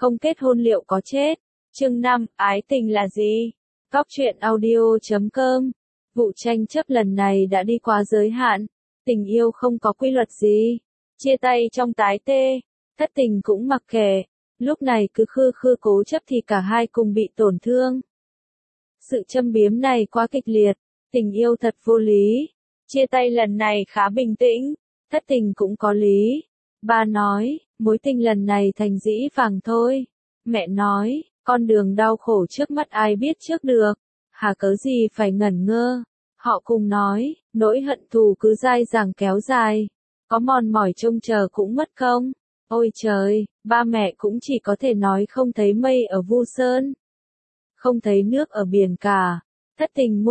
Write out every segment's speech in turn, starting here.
không kết hôn liệu có chết. Chương 5, ái tình là gì? Góc truyện audio.com. Vụ tranh chấp lần này đã đi quá giới hạn. Tình yêu không có quy luật gì. Chia tay trong tái tê. Thất tình cũng mặc kệ. Lúc này cứ khư cố chấp thì cả hai cùng bị tổn thương. Sự châm biếm này quá kịch liệt. Tình yêu thật vô lý. Chia tay lần này khá bình tĩnh. Thất tình cũng có lý. Ba nói, mối tình lần này thành dĩ vãng thôi. Mẹ nói, con đường đau khổ trước mắt ai biết trước được. Hà cớ gì phải ngẩn ngơ. Họ cùng nói, nỗi hận thù cứ dai dẳng kéo dài. Có mòn mỏi trông chờ cũng mất công. Ôi trời, ba mẹ cũng chỉ có thể nói không thấy mây ở Vu Sơn. Không thấy nước ở biển cả. Thất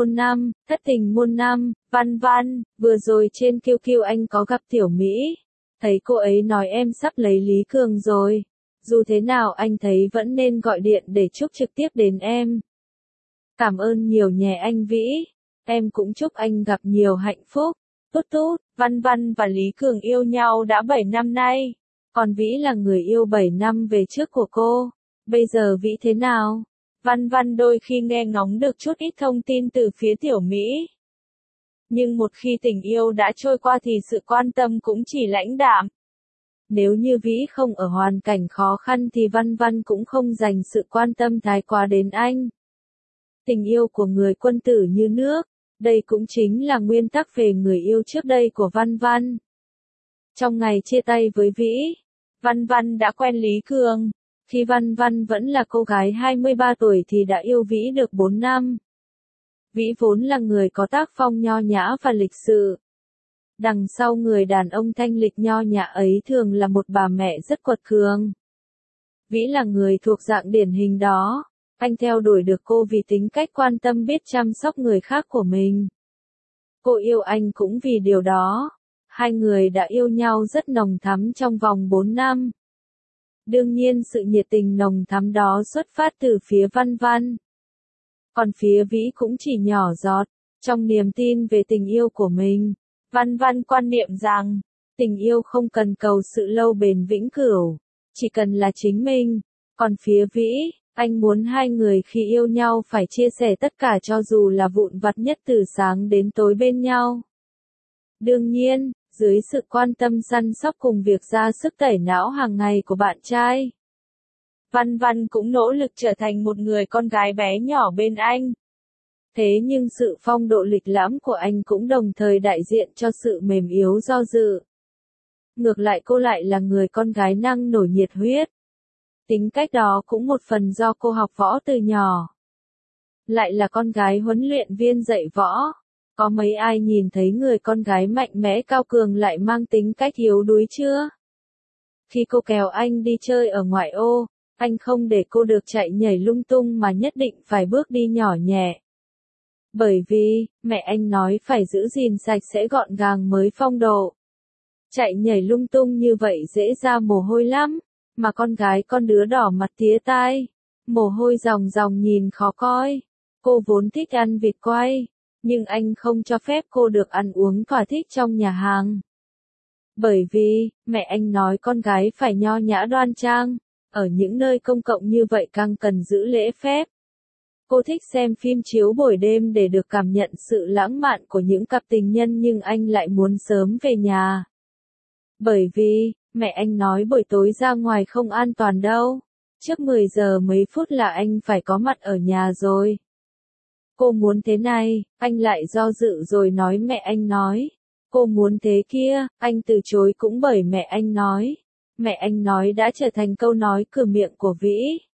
tình muôn năm, Văn Văn, vừa rồi trên QQ anh có gặp Tiểu Mỹ. Thấy cô ấy nói em sắp lấy Lý Cường rồi. Dù thế nào anh thấy vẫn nên gọi điện để chúc trực tiếp đến em. Cảm ơn nhiều nhé anh Vĩ. Em cũng chúc anh gặp nhiều hạnh phúc. Tút tút, Văn Văn và Lý Cường yêu nhau đã 7 năm nay. Còn Vĩ là người yêu 7 năm về trước của cô. Bây giờ Vĩ thế nào? Văn Văn đôi khi nghe ngóng được chút ít thông tin từ phía Tiểu Mỹ. Nhưng một khi tình yêu đã trôi qua thì sự quan tâm cũng chỉ lãnh đạm. Nếu như Vĩ không ở hoàn cảnh khó khăn thì Văn Văn cũng không dành sự quan tâm thái quá đến anh. Tình yêu của người quân tử như nước, đây cũng chính là nguyên tắc về người yêu trước đây của Văn Văn. Trong ngày chia tay với Vĩ, Văn Văn đã quen Lý Cường. Khi Văn Văn vẫn là cô gái 23 tuổi thì đã yêu Vĩ được 4 năm. Vĩ vốn là người có tác phong nho nhã và lịch sự. Đằng sau người đàn ông thanh lịch nho nhã ấy thường là một bà mẹ rất quật cường. Vĩ là người thuộc dạng điển hình đó. Anh theo đuổi được cô vì tính cách quan tâm biết chăm sóc người khác của mình. Cô yêu anh cũng vì điều đó. Hai người đã yêu nhau rất nồng thắm trong vòng 4 năm. Đương nhiên sự nhiệt tình nồng thắm đó xuất phát từ phía Văn Văn. Còn phía Vĩ cũng chỉ nhỏ giọt, trong niềm tin về tình yêu của mình. Văn Văn quan niệm rằng, tình yêu không cần cầu sự lâu bền vĩnh cửu, chỉ cần là chính mình. Còn phía Vĩ, anh muốn hai người khi yêu nhau phải chia sẻ tất cả cho dù là vụn vặt nhất từ sáng đến tối bên nhau. Đương nhiên, dưới sự quan tâm săn sóc cùng việc ra sức tẩy não hàng ngày của bạn trai, Văn Văn cũng nỗ lực trở thành một người con gái bé nhỏ bên anh. Thế nhưng sự phong độ lịch lãm của anh cũng đồng thời đại diện cho sự mềm yếu do dự. Ngược lại cô lại là người con gái năng nổ nhiệt huyết. Tính cách đó cũng một phần do cô học võ từ nhỏ. Lại là con gái huấn luyện viên dạy võ. Có mấy ai nhìn thấy người con gái mạnh mẽ cao cường lại mang tính cách yếu đuối chưa? Khi cô kéo anh đi chơi ở ngoại ô, anh không để cô được chạy nhảy lung tung mà nhất định phải bước đi nhỏ nhẹ. Bởi vì, mẹ anh nói phải giữ gìn sạch sẽ gọn gàng mới phong độ. Chạy nhảy lung tung như vậy dễ ra mồ hôi lắm, mà con gái con đứa đỏ mặt tía tai. Mồ hôi ròng ròng nhìn khó coi. Cô vốn thích ăn vịt quay, nhưng anh không cho phép cô được ăn uống thỏa thích trong nhà hàng. Bởi vì, mẹ anh nói con gái phải nho nhã đoan trang, ở những nơi công cộng như vậy càng cần giữ lễ phép. Cô thích xem phim chiếu buổi đêm để được cảm nhận sự lãng mạn của những cặp tình nhân nhưng anh lại muốn sớm về nhà. Bởi vì, mẹ anh nói buổi tối ra ngoài không an toàn đâu. Trước 10 giờ mấy phút là anh phải có mặt ở nhà rồi. Cô muốn thế này, anh lại do dự rồi nói mẹ anh nói. Cô muốn thế kia, anh từ chối cũng bởi mẹ anh nói. Mẹ anh nói đã trở thành câu nói cửa miệng của Vĩ.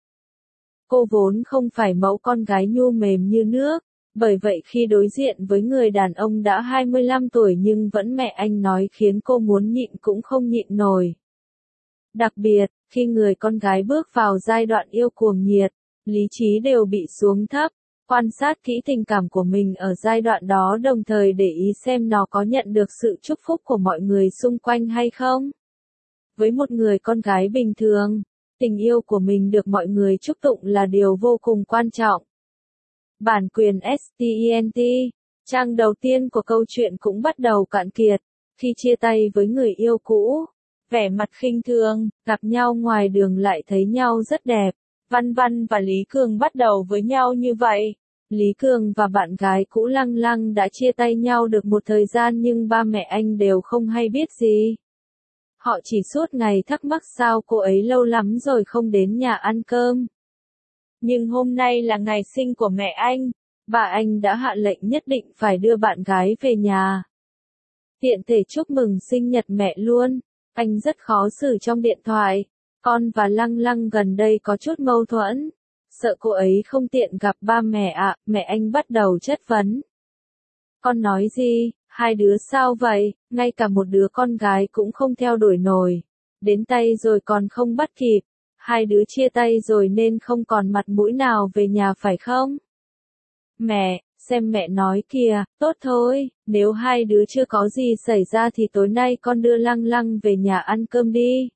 Cô vốn không phải mẫu con gái nhu mềm như nước, bởi vậy khi đối diện với người đàn ông đã 25 tuổi nhưng vẫn mẹ anh nói khiến cô muốn nhịn cũng không nhịn nổi. Đặc biệt, khi người con gái bước vào giai đoạn yêu cuồng nhiệt, lý trí đều bị xuống thấp, quan sát kỹ tình cảm của mình ở giai đoạn đó đồng thời để ý xem nó có nhận được sự chúc phúc của mọi người xung quanh hay không. Với một người con gái bình thường, tình yêu của mình được mọi người chúc tụng là điều vô cùng quan trọng. Bản quyền STENT, trang đầu tiên của câu chuyện cũng bắt đầu cạn kiệt. Khi chia tay với người yêu cũ, vẻ mặt khinh thường, gặp nhau ngoài đường lại thấy nhau rất đẹp. Văn Văn và Lý Cường bắt đầu với nhau như vậy. Lý Cường và bạn gái cũ Lăng Lăng đã chia tay nhau được một thời gian nhưng ba mẹ anh đều không hay biết gì. Họ chỉ suốt ngày thắc mắc sao cô ấy lâu lắm rồi không đến nhà ăn cơm. Nhưng hôm nay là ngày sinh của mẹ anh, bà anh đã hạ lệnh nhất định phải đưa bạn gái về nhà. Tiện thể chúc mừng sinh nhật mẹ luôn, anh rất khó xử trong điện thoại. Con và Lăng Lăng gần đây có chút mâu thuẫn, sợ cô ấy không tiện gặp ba mẹ ạ, mẹ anh bắt đầu chất vấn. Con nói gì, hai đứa sao vậy, ngay cả một đứa con gái cũng không theo đuổi nổi, đến tay rồi còn không bắt kịp, hai đứa chia tay rồi nên không còn mặt mũi nào về nhà phải không? Mẹ, xem mẹ nói kìa, tốt thôi, nếu hai đứa chưa có gì xảy ra thì tối nay con đưa Lăng Lăng về nhà ăn cơm đi.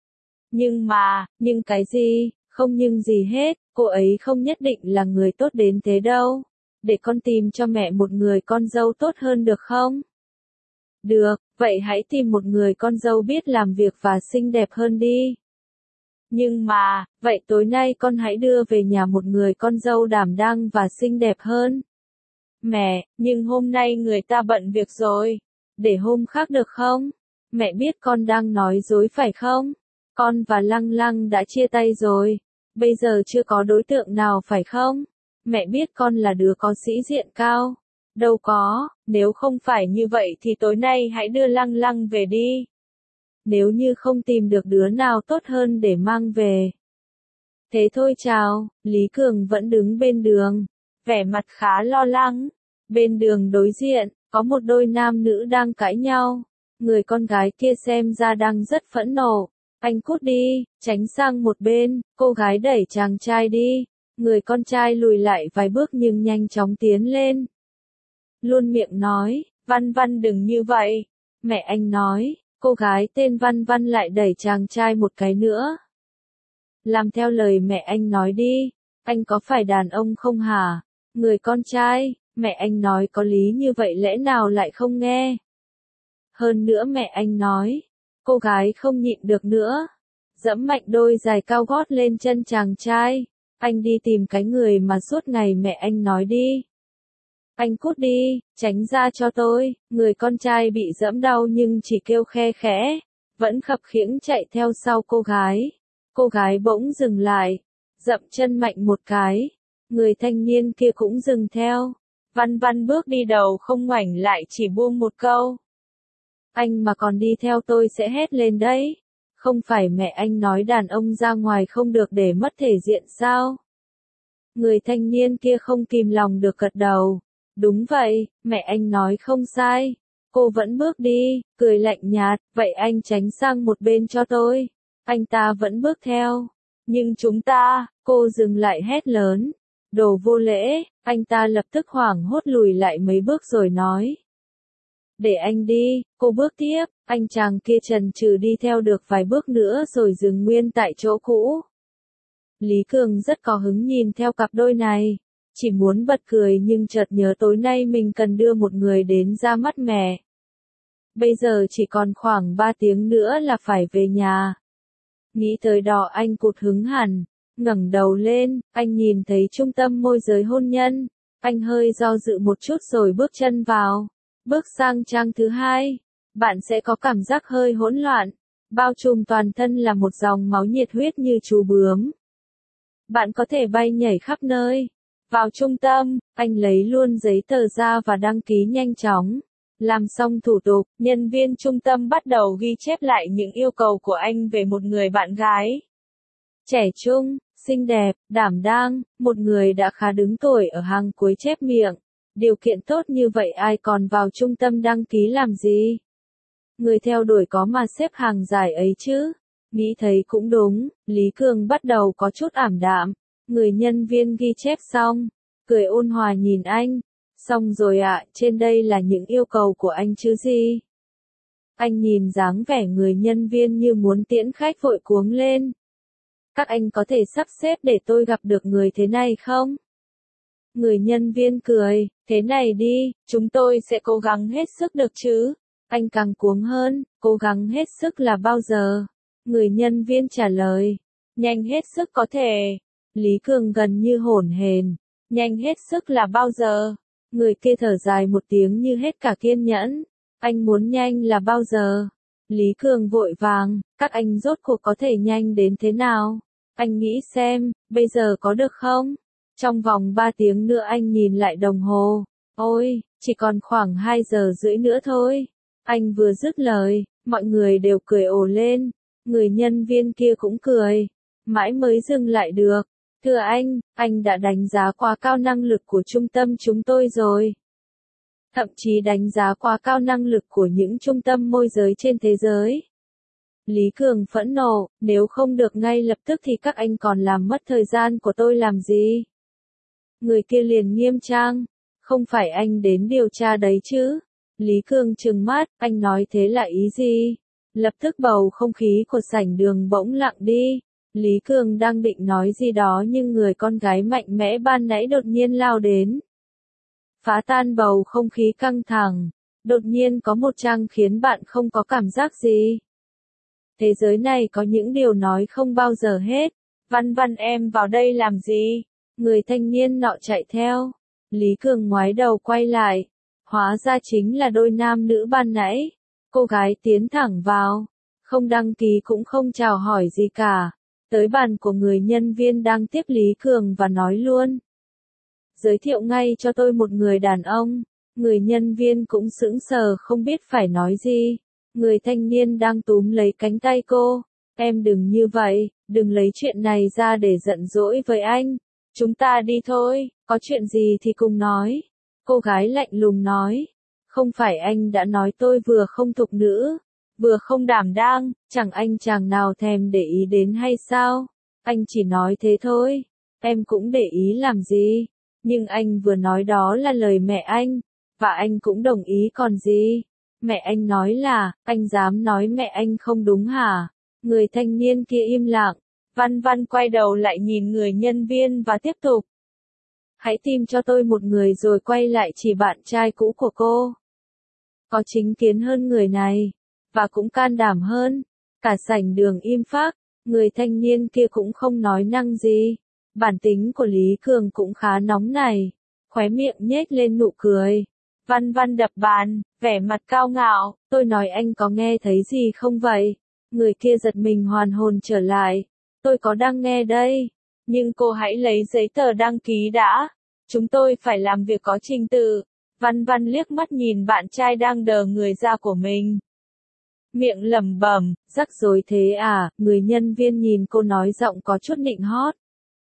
Nhưng cái gì, không nhưng gì hết, cô ấy không nhất định là người tốt đến thế đâu. Để con tìm cho mẹ một người con dâu tốt hơn được không? Được, vậy hãy tìm một người con dâu biết làm việc và xinh đẹp hơn đi. Vậy tối nay con hãy đưa về nhà một người con dâu đảm đang và xinh đẹp hơn. Mẹ, nhưng hôm nay người ta bận việc rồi. Để hôm khác được không? Mẹ biết con đang nói dối phải không? Con và Lăng Lăng đã chia tay rồi. Bây giờ chưa có đối tượng nào phải không? Mẹ biết con là đứa có sĩ diện cao. Đâu có, nếu không phải như vậy thì tối nay hãy đưa Lăng Lăng về đi. Nếu như không tìm được đứa nào tốt hơn để mang về. Thế thôi chào, Lý Cường vẫn đứng bên đường, vẻ mặt khá lo lắng. Bên đường đối diện, có một đôi nam nữ đang cãi nhau. Người con gái kia xem ra đang rất phẫn nộ. Anh cút đi, tránh sang một bên, cô gái đẩy chàng trai đi. Người con trai lùi lại vài bước nhưng nhanh chóng tiến lên. Luôn miệng nói, Văn Văn đừng như vậy. Mẹ anh nói, cô gái tên Văn Văn lại đẩy chàng trai một cái nữa. Làm theo lời mẹ anh nói đi, anh có phải đàn ông không hả? Người con trai, mẹ anh nói có lý như vậy lẽ nào lại không nghe? Hơn nữa mẹ anh nói, cô gái không nhịn được nữa. Dẫm mạnh đôi giày cao gót lên chân chàng trai. Anh đi tìm cái người mà suốt ngày mẹ anh nói đi. Anh cút đi, tránh ra cho tôi. Người con trai bị dẫm đau nhưng chỉ kêu khe khẽ, vẫn khập khiễng chạy theo sau cô gái. Cô gái bỗng dừng lại, dậm chân mạnh một cái. Người thanh niên kia cũng dừng theo. Văn Văn bước đi đầu không ngoảnh lại chỉ buông một câu. Anh mà còn đi theo tôi sẽ hét lên đấy. Không phải mẹ anh nói đàn ông ra ngoài không được để mất thể diện sao? Người thanh niên kia không kìm lòng được gật đầu. Đúng vậy, mẹ anh nói không sai. Cô vẫn bước đi, cười lạnh nhạt, vậy anh tránh sang một bên cho tôi. Anh ta vẫn bước theo. Nhưng chúng ta, cô dừng lại hét lớn. Đồ vô lễ, anh ta lập tức hoảng hốt lùi lại mấy bước rồi nói. Để anh đi, cô bước tiếp, anh chàng kia chần chừ đi theo được vài bước nữa rồi dừng nguyên tại chỗ cũ. Lý Cường rất có hứng nhìn theo cặp đôi này, chỉ muốn bật cười nhưng chợt nhớ tối nay mình cần đưa một người đến ra mắt mẹ. Bây giờ chỉ còn khoảng 3 tiếng nữa là phải về nhà. Nghĩ tới đó anh cụt hứng hẳn, ngẩng đầu lên, anh nhìn thấy trung tâm môi giới hôn nhân, anh hơi do dự một chút rồi bước chân vào. Bước sang trang thứ 2, bạn sẽ có cảm giác hơi hỗn loạn, bao trùm toàn thân là một dòng máu nhiệt huyết như chú bướm. Bạn có thể bay nhảy khắp nơi. Vào trung tâm, anh lấy luôn giấy tờ ra và đăng ký nhanh chóng. Làm xong thủ tục, nhân viên trung tâm bắt đầu ghi chép lại những yêu cầu của anh về một người bạn gái. Trẻ trung, xinh đẹp, đảm đang, một người đã khá đứng tuổi ở hàng cuối chép miệng. Điều kiện tốt như vậy ai còn vào trung tâm đăng ký làm gì? Người theo đuổi có mà xếp hàng dài ấy chứ? Nghĩ thấy cũng đúng, Lý Cường bắt đầu có chút ảm đạm. Người nhân viên ghi chép xong, cười ôn hòa nhìn anh. Xong rồi ạ, trên đây là những yêu cầu của anh chứ gì? Anh nhìn dáng vẻ người nhân viên như muốn tiễn khách vội cuống lên. Các anh có thể sắp xếp để tôi gặp được người thế này không? Người nhân viên cười, thế này đi, chúng tôi sẽ cố gắng hết sức được chứ. Anh càng cuống hơn, cố gắng hết sức là bao giờ? Người nhân viên trả lời, nhanh hết sức có thể. Lý Cường gần như hổn hển, nhanh hết sức là bao giờ? Người kia thở dài một tiếng như hết cả kiên nhẫn. Anh muốn nhanh là bao giờ? Lý Cường vội vàng, các anh rốt cuộc có thể nhanh đến thế nào? Anh nghĩ xem, bây giờ có được không? Trong vòng 3 tiếng nữa anh nhìn lại đồng hồ. Ôi, chỉ còn khoảng 2 giờ rưỡi nữa thôi. Anh vừa dứt lời, mọi người đều cười ồ lên. Người nhân viên kia cũng cười. Mãi mới dừng lại được. Thưa anh đã đánh giá quá cao năng lực của trung tâm chúng tôi rồi. Thậm chí đánh giá quá cao năng lực của những trung tâm môi giới trên thế giới. Lý Cường phẫn nộ, nếu không được ngay lập tức thì các anh còn làm mất thời gian của tôi làm gì? Người kia liền nghiêm trang, không phải anh đến điều tra đấy chứ? Lý Cường trừng mắt, anh nói thế là ý gì? Lập tức bầu không khí của sảnh đường bỗng lặng đi. Lý Cường đang định nói gì đó nhưng người con gái mạnh mẽ ban nãy đột nhiên lao đến. Phá tan bầu không khí căng thẳng. Đột nhiên có một trang khiến bạn không có cảm giác gì. Thế giới này có những điều nói không bao giờ hết. Văn Văn em vào đây làm gì? Người thanh niên nọ chạy theo. Lý Cường ngoái đầu quay lại. Hóa ra chính là đôi nam nữ ban nãy. Cô gái tiến thẳng vào. Không đăng ký cũng không chào hỏi gì cả. Tới bàn của người nhân viên đang tiếp Lý Cường và nói luôn. Giới thiệu ngay cho tôi một người đàn ông. Người nhân viên cũng sững sờ không biết phải nói gì. Người thanh niên đang túm lấy cánh tay cô. Em đừng như vậy, đừng lấy chuyện này ra để giận dỗi với anh. Chúng ta đi thôi, có chuyện gì thì cùng nói. Cô gái lạnh lùng nói. Không phải anh đã nói tôi vừa không thục nữ, vừa không đảm đang, chẳng anh chàng nào thèm để ý đến hay sao? Anh chỉ nói thế thôi. Em cũng để ý làm gì? Nhưng anh vừa nói đó là lời mẹ anh, và anh cũng đồng ý còn gì? Mẹ anh nói là, anh dám nói mẹ anh không đúng hả? Người thanh niên kia im lặng. Văn Văn quay đầu lại nhìn người nhân viên và tiếp tục. Hãy tìm cho tôi một người rồi quay lại chỉ bạn trai cũ của cô. Có chính kiến hơn người này, và cũng can đảm hơn. Cả sảnh đường im phác, người thanh niên kia cũng không nói năng gì. Bản tính của Lý Cường cũng khá nóng này, khóe miệng nhếch lên nụ cười. Văn Văn đập bàn, vẻ mặt cao ngạo, tôi nói anh có nghe thấy gì không vậy? Người kia giật mình hoàn hồn trở lại. Tôi có đang nghe đây, nhưng cô hãy lấy giấy tờ đăng ký đã. Chúng tôi phải làm việc có trình tự. Văn Văn liếc mắt nhìn bạn trai đang đờ người ra của mình. Miệng lẩm bẩm, rắc rối thế à? Người nhân viên nhìn cô nói giọng có chút nịnh hót.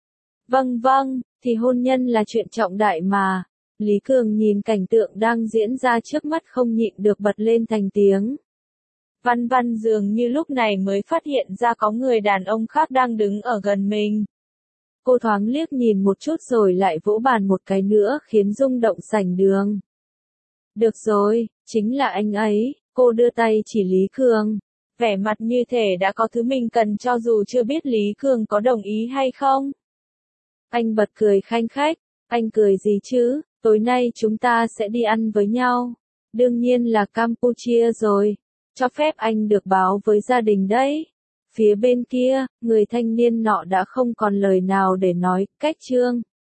Vâng, thì hôn nhân là chuyện trọng đại mà. Lý Cường nhìn cảnh tượng đang diễn ra trước mắt không nhịn được bật lên thành tiếng. Văn Văn dường như lúc này mới phát hiện ra có người đàn ông khác đang đứng ở gần mình. Cô thoáng liếc nhìn một chút rồi lại vỗ bàn một cái nữa khiến rung động sảnh đường. Được rồi, chính là anh ấy, cô đưa tay chỉ Lý Cường. Vẻ mặt như thể đã có thứ mình cần cho dù chưa biết Lý Cường có đồng ý hay không. Anh bật cười khanh khách, anh cười gì chứ, tối nay chúng ta sẽ đi ăn với nhau. Đương nhiên là Campuchia rồi, cho phép anh được báo với gia đình đấy. Phía bên kia, người thanh niên nọ đã không còn lời nào để nói, cách trương.